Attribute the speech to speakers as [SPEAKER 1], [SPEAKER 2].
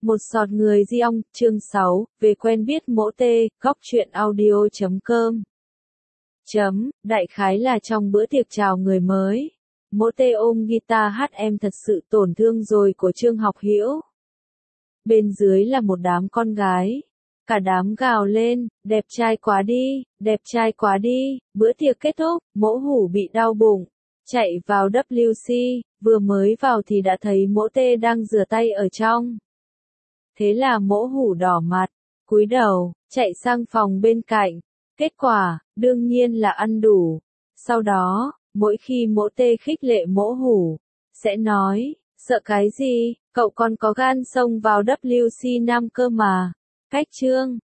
[SPEAKER 1] Một sọt người di ong, chương 6, về quen biết mỗ tê, góc truyện audio.com. Đại khái là trong bữa tiệc chào người mới. Mỗ tê ôm guitar hát em thật sự tổn thương rồi của Trương Học Hiểu. Bên dưới là một đám con gái. Cả đám gào lên, đẹp trai quá đi, đẹp trai quá đi. Bữa tiệc kết thúc, Mỗ Hủ bị đau bụng. Chạy vào WC, vừa mới vào thì đã thấy Mỗ tê đang rửa tay ở trong. Thế là Mỗ Hủ đỏ mặt, cúi đầu, chạy sang phòng bên cạnh. Kết quả, đương nhiên là ăn đủ. Sau đó, mỗi khi Mỗ tê khích lệ Mỗ Hủ, sẽ nói, sợ cái gì, cậu còn có gan xông vào WC Nam cơ mà. Cách chương,